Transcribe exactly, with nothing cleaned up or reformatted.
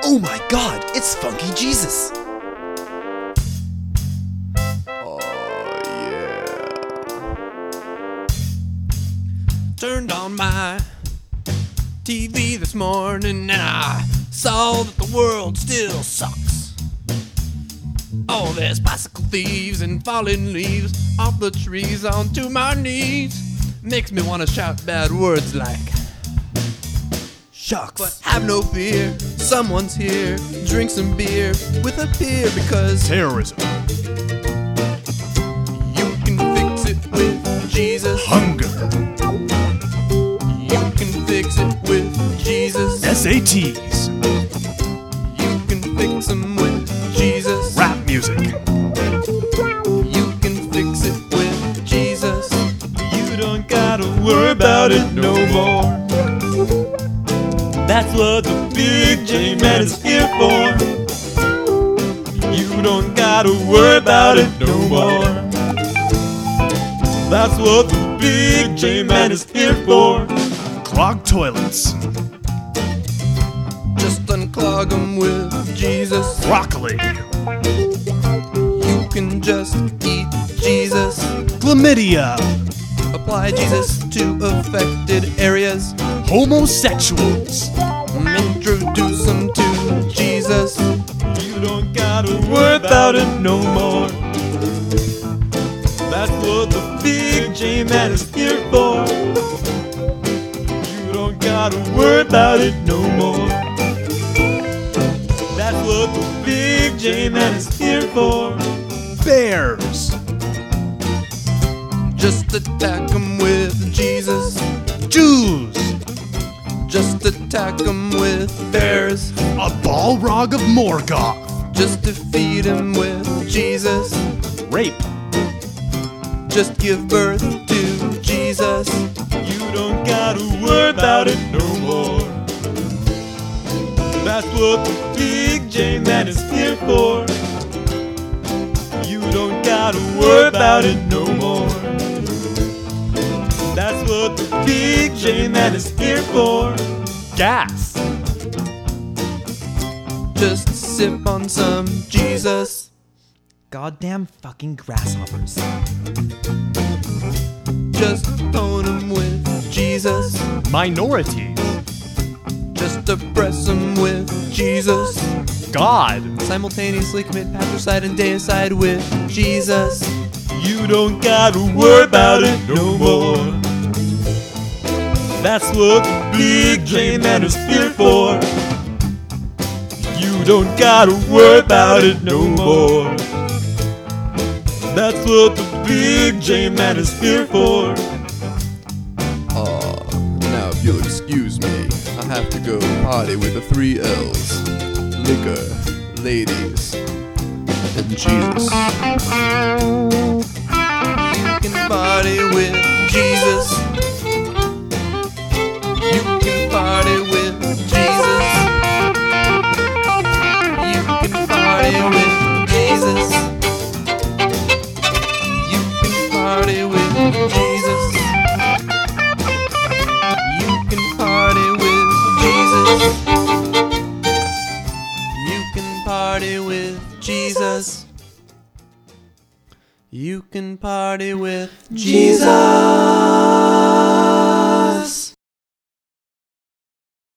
Oh my god, it's Funky Jesus! Oh yeah. Turned on my T V this morning and I saw that the world still sucks. Oh, there's bicycle thieves and falling leaves off the trees onto my knees. Makes me want to shout bad words like Shucks. But have no fear, someone's here. Drink some beer with a peer because Terrorism. you can fix it with Jesus. Hunger. You can fix it with Jesus. S A Ts. You can fix them with Jesus. Rap music. You can fix it with Jesus. You don't gotta worry about it no more. That's what the Big J Man is here for. You don't gotta worry about it no more. That's what the Big J Man is here for. Clogged toilets. Just unclog them with Jesus. Broccoli. You can just eat Jesus. Chlamydia. Apply Jesus to affected areas. Homosexuals. Introduce them to Jesus. You don't gotta worry about it no more. That's what the Big J Man is here for. You don't gotta worry about it no more. That's what the Big J Man is here for. Bears. Just attack them with Jesus. Jews. Just attack them with bears. A Balrog of Morgoth. Just defeat him with Jesus. Rape. Just give birth to Jesus. You don't gotta worry about it no more. That's what the Big J Man is here for. You don't gotta worry about it no more. That's what the Big J Man is here for. Gas. Just sip on some Jesus. Goddamn fucking grasshoppers. Just tone him with Jesus. Minorities. Just oppress him with Jesus. God. Simultaneously commit patricide and deicide with Jesus. You don't gotta worry about it no more. That's what the Big J Man is here for. You don't gotta worry about it no more. That's what the Big J Man is here for. Uh, now if you'll excuse me, I have to go party with the three L's. Liquor, ladies, and Jesus. You can party with Jesus. You can party with Jesus. You can party with Jesus. You can party with Jesus. You can party with Jesus. You can party with Jesus. You can party with Jesus.